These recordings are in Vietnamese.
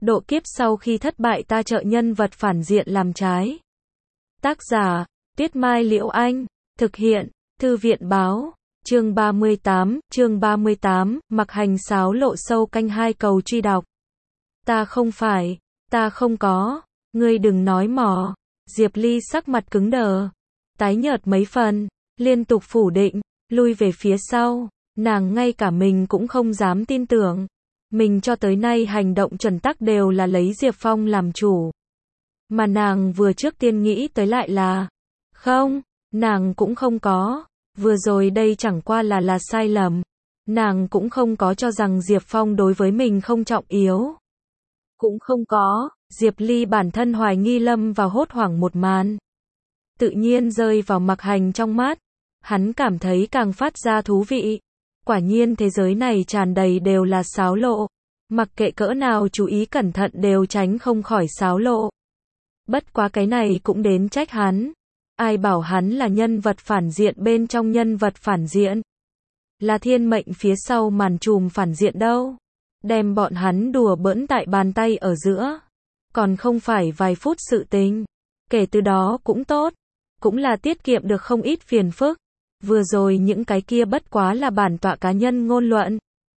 độ kiếp sau khi thất bại ta trợ nhân vật phản diện làm trái. Tác giả, Tuyết Mai Liễu Anh, thực hiện, Thư viện Báo, chương 38, Mặc Hành xáo lộ sâu canh 2 cầu truy đọc. Ta không phải, ta không có, ngươi đừng nói mỏ. Diệp Ly sắc mặt cứng đờ, tái nhợt mấy phần, liên tục phủ định, lui về phía sau, nàng ngay cả mình cũng không dám tin tưởng. Mình cho tới nay hành động chuẩn tắc đều là lấy Diệp Phong làm chủ. Mà nàng vừa trước tiên nghĩ tới lại là, không, nàng cũng không có, vừa rồi đây chẳng qua là sai lầm. Nàng cũng không có cho rằng Diệp Phong đối với mình không trọng yếu. Cũng không có, Diệp Ly bản thân hoài nghi lâm vào hốt hoảng một màn. Tự nhiên rơi vào Mặc Hành trong mắt, hắn cảm thấy càng phát ra thú vị. Quả nhiên thế giới này tràn đầy đều là xáo lộ, mặc kệ cỡ nào chú ý cẩn thận đều tránh không khỏi xáo lộ. Bất quá cái này cũng đến trách hắn. Ai bảo hắn là nhân vật phản diện bên trong nhân vật phản diện. Là thiên mệnh phía sau màn trùm phản diện đâu. Đem bọn hắn đùa bỡn tại bàn tay ở giữa. Còn không phải vài phút sự tình. Kể từ đó cũng tốt. Cũng là tiết kiệm được không ít phiền phức. Vừa rồi những cái kia bất quá là bản tọa cá nhân ngôn luận.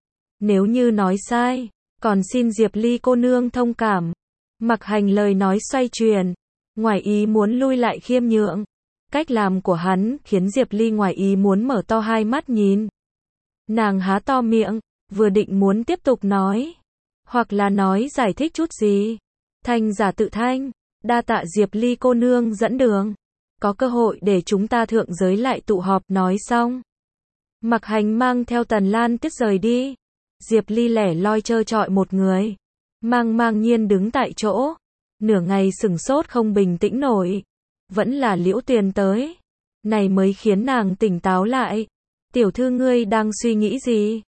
Nếu như nói sai, còn xin Diệp Ly cô nương thông cảm. Mặc Hành lời nói xoay chuyển, ngoài ý muốn lui lại khiêm nhượng. Cách làm của hắn khiến Diệp Ly ngoài ý muốn mở to hai mắt nhìn. Nàng há to miệng, vừa định muốn tiếp tục nói, hoặc là nói giải thích chút gì. Thanh giả tự thanh, đa tạ Diệp Ly cô nương dẫn đường. Có cơ hội để chúng ta thượng giới lại tụ họp. Nói xong, Mặc Hành mang theo Tần Lan Tuyết rời đi. Diệp Ly lẻ loi trơ trọi một người, mang nhiên đứng tại chỗ, nửa ngày sửng sốt không bình tĩnh nổi. Vẫn là Liễu Tuyền tới, này mới khiến nàng tỉnh táo lại. Tiểu thư ngươi đang suy nghĩ gì?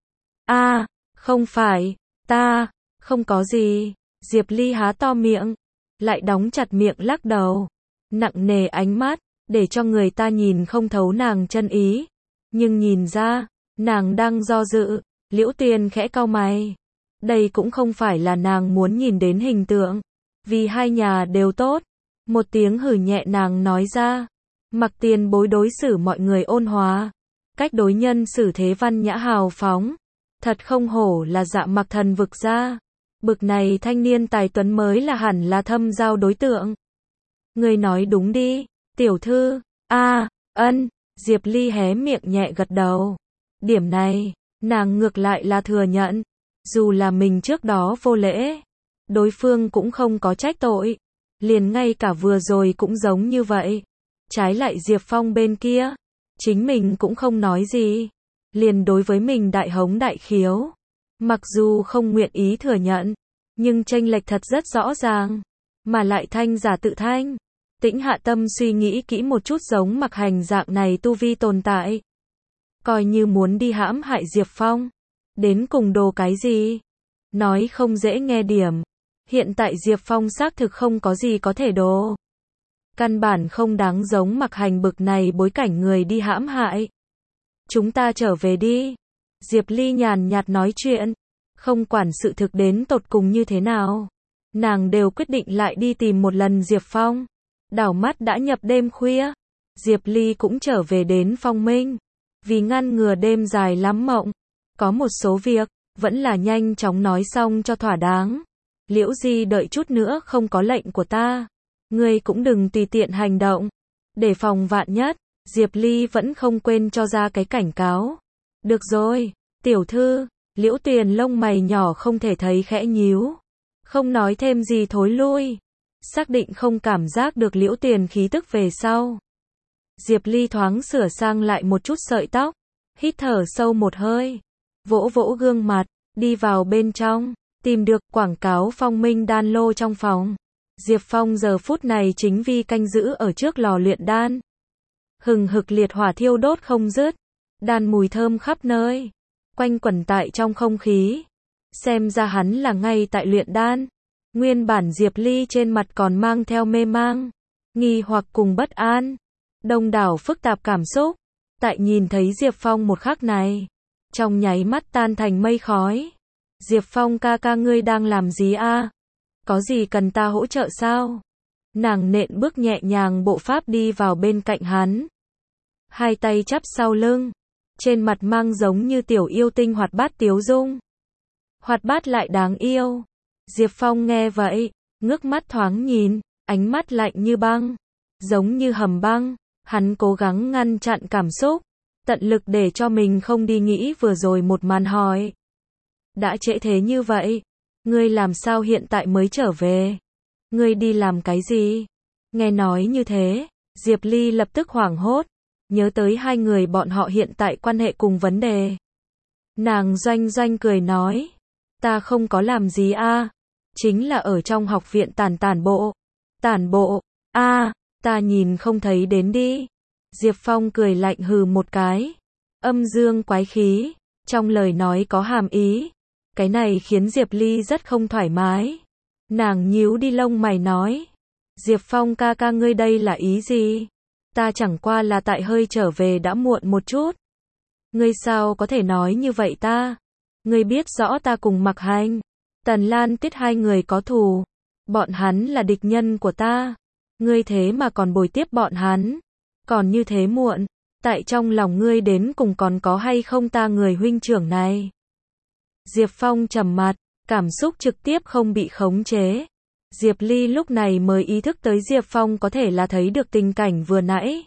Không phải, ta, không có gì. Diệp Ly há to miệng, lại đóng chặt miệng lắc đầu. Nặng nề ánh mắt, để cho người ta nhìn không thấu nàng chân ý. Nhưng nhìn ra, nàng đang do dự. Liễu Tuyền khẽ cau mày. Đây cũng không phải là nàng muốn nhìn đến hình tượng. Vì hai nhà đều tốt. Một tiếng hử nhẹ nàng nói ra. Mặc Tiền bối đối xử mọi người ôn hòa. Cách đối nhân xử thế văn nhã hào phóng. Thật không hổ là Dạ Mặc thần vực gia. Bực này thanh niên tài tuấn mới là hẳn là thâm giao đối tượng. Người nói đúng đi, tiểu thư. Ân. Diệp Ly hé miệng nhẹ gật đầu. Điểm này, nàng ngược lại là thừa nhận. Dù là mình trước đó vô lễ, đối phương cũng không có trách tội. Liền ngay cả vừa rồi cũng giống như vậy. Trái lại Diệp Phong bên kia, chính mình cũng không nói gì. Liền đối với mình đại hống đại khiếu. Mặc dù không nguyện ý thừa nhận, nhưng chênh lệch thật rất rõ ràng. Mà lại thanh giả tự thanh. Tĩnh hạ tâm suy nghĩ kỹ một chút, giống Mặc Hành dạng này tu vi tồn tại. Coi như muốn đi hãm hại Diệp Phong. Đến cùng đồ cái gì? Nói không dễ nghe điểm. Hiện tại Diệp Phong xác thực không có gì có thể đồ. Căn bản không đáng giống Mặc Hành bực này bối cảnh người đi hãm hại. Chúng ta trở về đi. Diệp Ly nhàn nhạt nói chuyện. Không quản sự thực đến tột cùng như thế nào. Nàng đều quyết định lại đi tìm một lần Diệp Phong. Đảo mắt đã nhập đêm khuya. Diệp Ly cũng trở về đến Phong Minh. Vì ngăn ngừa đêm dài lắm mộng. Có một số việc, vẫn là nhanh chóng nói xong cho thỏa đáng. Liễu Di đợi chút nữa không có lệnh của ta. Ngươi cũng đừng tùy tiện hành động. Để phòng vạn nhất, Diệp Ly vẫn không quên cho ra cái cảnh cáo. Được rồi, tiểu thư. Liễu Tuyền lông mày nhỏ không thể thấy khẽ nhíu. Không nói thêm gì thối lui. Xác định không cảm giác được Liễu Tuyền khí tức về sau. Diệp Ly thoáng sửa sang lại một chút sợi tóc. Hít thở sâu một hơi. Vỗ vỗ gương mặt, đi vào bên trong. Tìm được quảng cáo Phong Minh đan lô trong phòng. Diệp Phong giờ phút này chính vi canh giữ ở trước lò luyện đan. Hừng hực liệt hỏa thiêu đốt không dứt. Đan mùi thơm khắp nơi. Quanh quẩn tại trong không khí. Xem ra hắn là ngay tại luyện đan. Nguyên bản Diệp Ly trên mặt còn mang theo mê mang, nghi hoặc cùng bất an. Đông đảo phức tạp cảm xúc. Tại nhìn thấy Diệp Phong một khắc này, trong nháy mắt tan thành mây khói. Diệp Phong ca ca ngươi đang làm gì a? Có gì cần ta hỗ trợ sao? Nàng nện bước nhẹ nhàng bộ pháp đi vào bên cạnh hắn. Hai tay chắp sau lưng. Trên mặt mang giống như tiểu yêu tinh hoạt bát tiếu dung. Hoạt bát lại đáng yêu. Diệp Phong nghe vậy, ngước mắt thoáng nhìn, ánh mắt lạnh như băng. Giống như hầm băng. Hắn cố gắng ngăn chặn cảm xúc. Tận lực để cho mình không đi nghĩ vừa rồi một màn hỏi. Đã trễ thế như vậy. Ngươi làm sao hiện tại mới trở về? Ngươi đi làm cái gì? Nghe nói như thế, Diệp Ly lập tức hoảng hốt. Nhớ tới hai người bọn họ hiện tại quan hệ cùng vấn đề. Nàng doanh doanh cười nói. Ta không có làm gì a, chính là ở trong học viện tản bộ. Tản bộ, a, ta nhìn không thấy đến đi. Diệp Phong cười lạnh hừ một cái. Âm dương quái khí, trong lời nói có hàm ý. Cái này khiến Diệp Ly rất không thoải mái. Nàng nhíu đi lông mày nói. Diệp Phong ca ca ngươi đây là ý gì? Ta chẳng qua là tại hơi trở về đã muộn một chút. Ngươi sao có thể nói như vậy ta? Ngươi biết rõ ta cùng Mặc Hành, Tần Lan Tiết hai người có thù. Bọn hắn là địch nhân của ta. Ngươi thế mà còn bồi tiếp bọn hắn. Còn như thế muộn. Tại trong lòng ngươi đến cùng còn có hay không ta người huynh trưởng này? Diệp Phong trầm mặt, cảm xúc trực tiếp không bị khống chế. Diệp Ly lúc này mới ý thức tới Diệp Phong có thể là thấy được tình cảnh vừa nãy.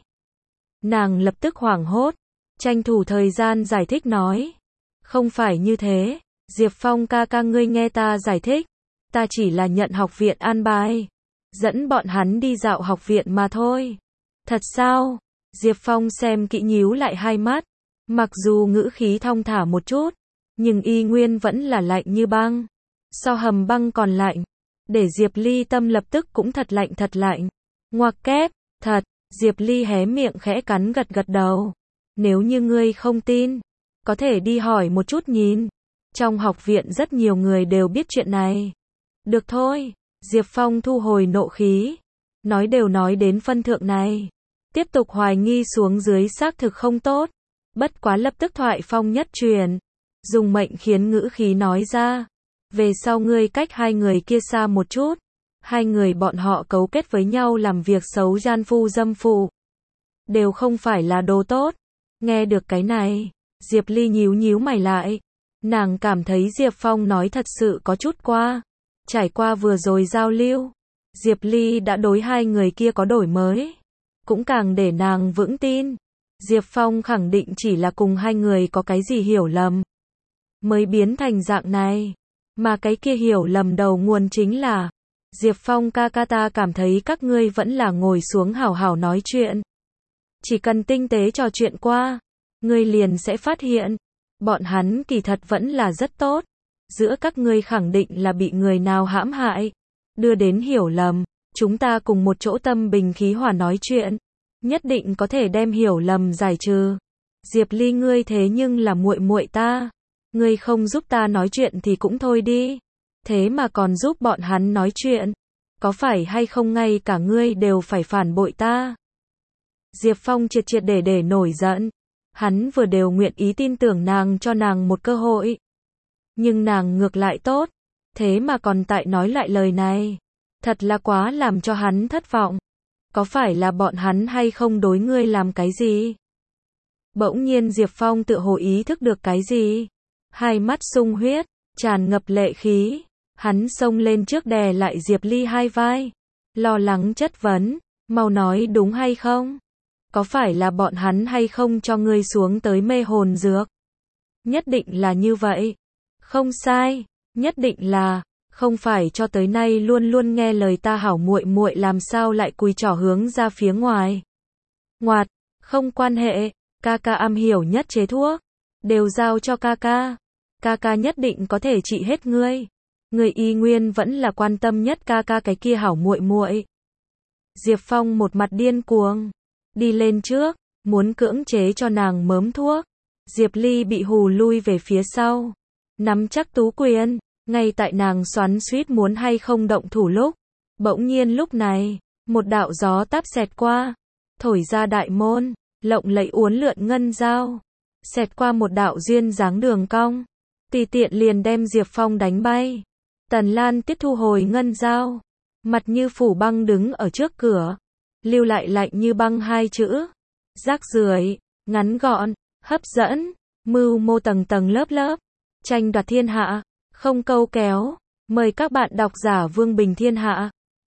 Nàng lập tức hoảng hốt, tranh thủ thời gian giải thích nói. Không phải như thế, Diệp Phong ca ca ngươi nghe ta giải thích. Ta chỉ là nhận học viện an bài. Dẫn bọn hắn đi dạo học viện mà thôi. Thật sao? Diệp Phong xem kỹ nhíu lại hai mắt. Mặc dù ngữ khí thong thả một chút, nhưng y nguyên vẫn là lạnh như băng. So hầm băng còn lạnh. Để Diệp Ly tâm lập tức cũng thật lạnh thật lạnh. Ngoặc kép, thật. Diệp Ly hé miệng khẽ cắn gật gật đầu. Nếu như ngươi không tin, có thể đi hỏi một chút nhìn. Trong học viện rất nhiều người đều biết chuyện này. Được thôi. Diệp Phong thu hồi nộ khí. Nói đều nói đến phân thượng này. Tiếp tục hoài nghi xuống dưới xác thực không tốt. Bất quá lập tức thoại phong nhất truyền. Dùng mệnh khiến ngữ khí nói ra. Về sau ngươi cách hai người kia xa một chút. Hai người bọn họ cấu kết với nhau làm việc xấu gian phu dâm phụ. Đều không phải là đồ tốt. Nghe được cái này, Diệp Ly nhíu nhíu mày lại. Nàng cảm thấy Diệp Phong nói thật sự có chút qua. Trải qua vừa rồi giao lưu, Diệp Ly đã đối hai người kia có đổi mới. Cũng càng để nàng vững tin. Diệp Phong khẳng định chỉ là cùng hai người có cái gì hiểu lầm. Mới biến thành dạng này. Mà cái kia hiểu lầm đầu nguồn chính là Diệp Phong ca ca ta cảm thấy các ngươi vẫn là ngồi xuống hảo hảo nói chuyện. Chỉ cần tinh tế trò chuyện qua, ngươi liền sẽ phát hiện, bọn hắn kỳ thật vẫn là rất tốt. Giữa các ngươi khẳng định là bị người nào hãm hại, đưa đến hiểu lầm, chúng ta cùng một chỗ tâm bình khí hòa nói chuyện, nhất định có thể đem hiểu lầm giải trừ. Diệp Ly ngươi thế nhưng là muội muội ta, ngươi không giúp ta nói chuyện thì cũng thôi đi, thế mà còn giúp bọn hắn nói chuyện, có phải hay không ngay cả ngươi đều phải phản bội ta? Diệp Phong triệt triệt để nổi giận, hắn vừa đều nguyện ý tin tưởng nàng cho nàng một cơ hội. Nhưng nàng ngược lại tốt, thế mà còn tại nói lại lời này, thật là quá làm cho hắn thất vọng. Có phải là bọn hắn hay không đối ngươi làm cái gì? Bỗng nhiên Diệp Phong tự hồ ý thức được cái gì, hai mắt sung huyết, tràn ngập lệ khí, hắn xông lên trước đè lại Diệp Ly hai vai, lo lắng chất vấn, mau nói đúng hay không? Có phải là bọn hắn hay không cho ngươi xuống tới mê hồn dược? Nhất định là như vậy. Không sai, nhất định là, không phải cho tới nay luôn luôn nghe lời ta hảo muội muội làm sao lại cùi trỏ hướng ra phía ngoài. Ngoạt, không quan hệ, ca ca am hiểu nhất chế thuốc, đều giao cho ca ca. Ca ca nhất định có thể trị hết ngươi. Ngươi y nguyên vẫn là quan tâm nhất ca ca cái kia hảo muội muội. Diệp Phong một mặt điên cuồng, đi lên trước, muốn cưỡng chế cho nàng mớm thuốc. Diệp Ly bị hù lui về phía sau, nắm chắc tú quyền, ngay tại nàng xoắn xuýt muốn hay không động thủ lúc, bỗng nhiên lúc này, một đạo gió táp xẹt qua, thổi ra đại môn, lộng lẫy uốn lượn ngân dao, xẹt qua một đạo duyên dáng đường cong, tùy tiện liền đem Diệp Phong đánh bay. Tần Lan Tiết thu hồi ngân dao, mặt như phủ băng đứng ở trước cửa, lưu lại lạnh như băng hai chữ. Rác rưởi, ngắn gọn, hấp dẫn, mưu mô tầng tầng lớp lớp, tranh đoạt thiên hạ, không câu kéo. Mời các bạn đọc giả Vương Bình Thiên Hạ.